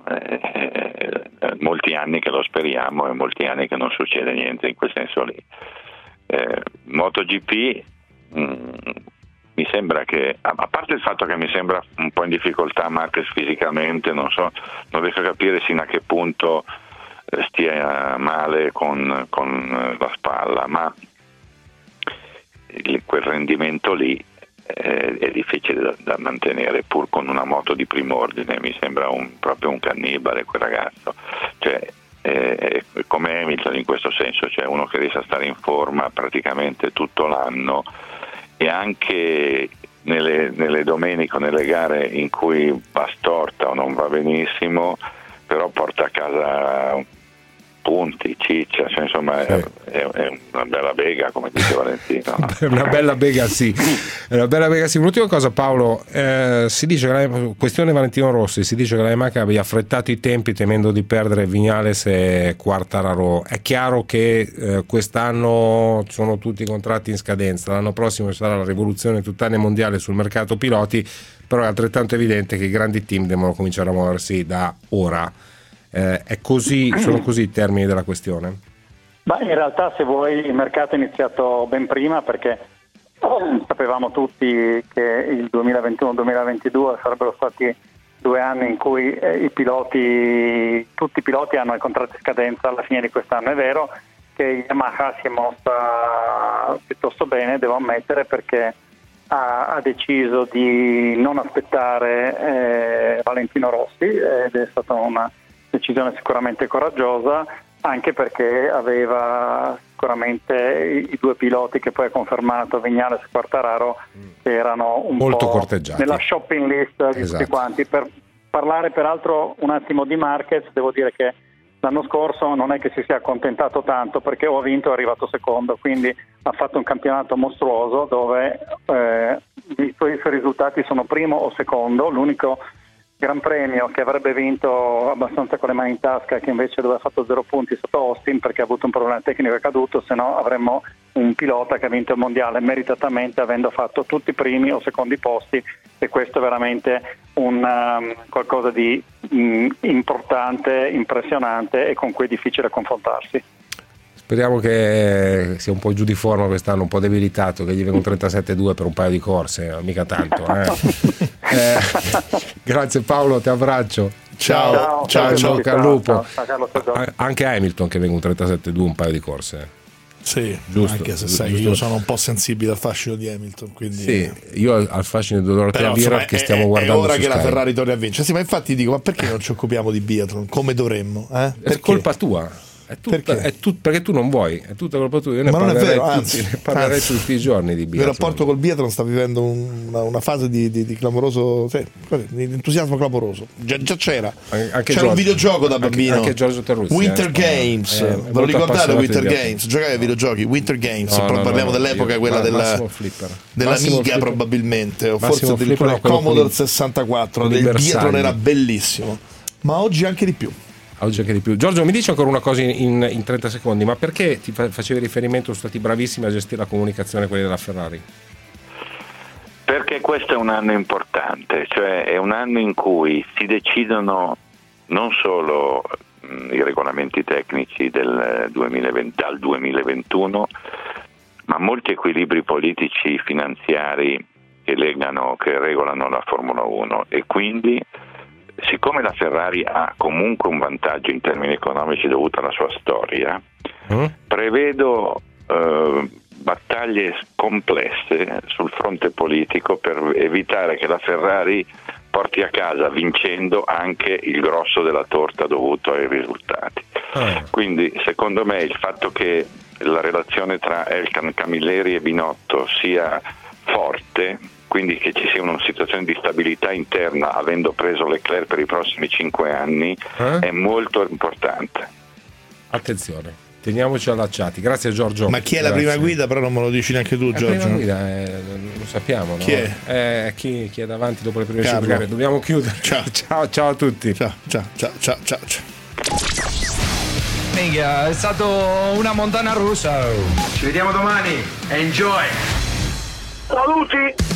eh, molti anni che lo speriamo e molti anni che non succede niente in quel senso lì. Eh, MotoGP mh, mi sembra che, a parte il fatto che mi sembra un po' in difficoltà Marquez fisicamente, non so, non riesco a capire sino a che punto stia male con, con la spalla, ma il, quel rendimento lì eh, è difficile da, da mantenere pur con una moto di primo ordine. Mi sembra un, proprio un cannibale quel ragazzo, cioè eh, è come Hamilton in questo senso, cioè uno che riesce a stare in forma praticamente tutto l'anno, e anche nelle, nelle domeniche, nelle gare in cui va storta o non va benissimo, però porta a casa punti, ciccia, cioè, insomma sì. è, è, è una bella bega, come dice Valentino. Una bella bega, sì. È una bella bega, sì. Un'ultima cosa, Paolo, eh, si dice che la, questione Valentino Rossi, si dice che la Yamaha abbia affrettato i tempi temendo di perdere Viñales e Quartararo. È chiaro che eh, quest'anno sono tutti i contratti in scadenza, l'anno prossimo ci sarà la rivoluzione tutt'anea mondiale sul mercato piloti, però è altrettanto evidente che i grandi team devono cominciare a muoversi da ora. Eh, è così, sono così i termini della questione? Ma in realtà, se vuoi, il mercato è iniziato ben prima, perché sapevamo tutti che il duemilaventuno duemilaventidue sarebbero stati due anni in cui eh, i piloti, tutti i piloti hanno i contratti in scadenza alla fine di quest'anno. È vero che Yamaha si è mossa piuttosto bene, devo ammettere, perché ha, ha deciso di non aspettare eh, Valentino Rossi, ed è stata una decisione sicuramente coraggiosa, anche perché aveva sicuramente i, i due piloti che poi ha confermato, Viñales e Quartararo, che erano un molto po' corteggiati nella shopping list di esatto. tutti quanti. Per parlare peraltro un attimo di Marquez, devo dire che l'anno scorso non è che si sia accontentato tanto, perché o ha vinto o è arrivato secondo, quindi ha fatto un campionato mostruoso dove eh, i suoi, i suoi risultati sono primo o secondo. L'unico Gran Premio che avrebbe vinto abbastanza con le mani in tasca, che invece dove ha fatto zero punti, sotto Austin, perché ha avuto un problema tecnico e è caduto, se no avremmo un pilota che ha vinto il mondiale meritatamente, avendo fatto tutti i primi o secondi posti, e questo è veramente un um, qualcosa di um, importante, impressionante, e con cui è difficile confrontarsi. Speriamo che sia un po' giù di forma quest'anno, un po' debilitato, che gli venga un trentasette due per un paio di corse, mica tanto. Eh. eh, grazie Paolo, ti abbraccio. Ciao, ciao, ciao, ciao, ciao, lupo. Ciao, ciao. Anche Hamilton che venga un trentasette due un paio di corse. Sì, giusto, anche se sai che io sono un po' sensibile al fascino di Hamilton, quindi sì, io al fascino di Dorothea Viera che stiamo è, guardando è ora che Sky. La Ferrari torni a vincere. Sì, ma infatti dico, ma perché non ci occupiamo di biathlon come dovremmo? Eh? È colpa tua. È tutta, è tut, perché tu non vuoi, è tutta colpa tua. Io ne ma non è parlerei, vero, tutti, anzi, ne parlerei anzi, tutti i giorni di biathlon. Il rapporto col biathlon sta vivendo una, una fase di, di, di clamoroso, sì, di entusiasmo clamoroso. Già, già c'era, anche c'era Giorgio, un videogioco da bambino, anche, anche Giorgio Terruzzi, Winter eh, Games, eh, ve lo ricordate Winter Games? Giocare ai videogiochi, Winter Games, no, no, parliamo no, dell'epoca io, quella della, dell'Amiga probabilmente, o forse addirittura del Commodore sessantaquattro, del biathlon era bellissimo, ma oggi anche di più. Oggi anche di più. Giorgio, mi dici ancora una cosa in, in trenta secondi, ma perché ti facevi riferimento, sono stati bravissimi a gestire la comunicazione quelli della Ferrari? Perché questo è un anno importante, cioè è un anno in cui si decidono non solo mh, i regolamenti tecnici del duemilaventi, dal duemilaventuno, ma molti equilibri politici finanziari che legano, che regolano la Formula uno, e quindi siccome la Ferrari ha comunque un vantaggio in termini economici dovuto alla sua storia, mm. prevedo eh, battaglie complesse sul fronte politico per evitare che la Ferrari porti a casa vincendo anche il grosso della torta dovuto ai risultati. Mm. Quindi secondo me il fatto che la relazione tra Elkann, Camilleri e Binotto sia forte, quindi che ci sia una situazione di stabilità interna avendo preso Leclerc per i prossimi cinque anni, eh? è molto importante. Attenzione, teniamoci allacciati. Grazie Giorgio. Ma chi è Grazie. la prima guida? Però non me lo dici neanche tu, Giorgio. La prima guida eh, lo sappiamo, no? Chi è? Eh, chi, chi è davanti dopo le prime cinque gare. Dobbiamo chiudere. Ciao. ciao ciao a tutti. Ciao ciao ciao ciao ciao. Minchia, è stato una montagna russa. Ci vediamo domani. Enjoy. Saluti.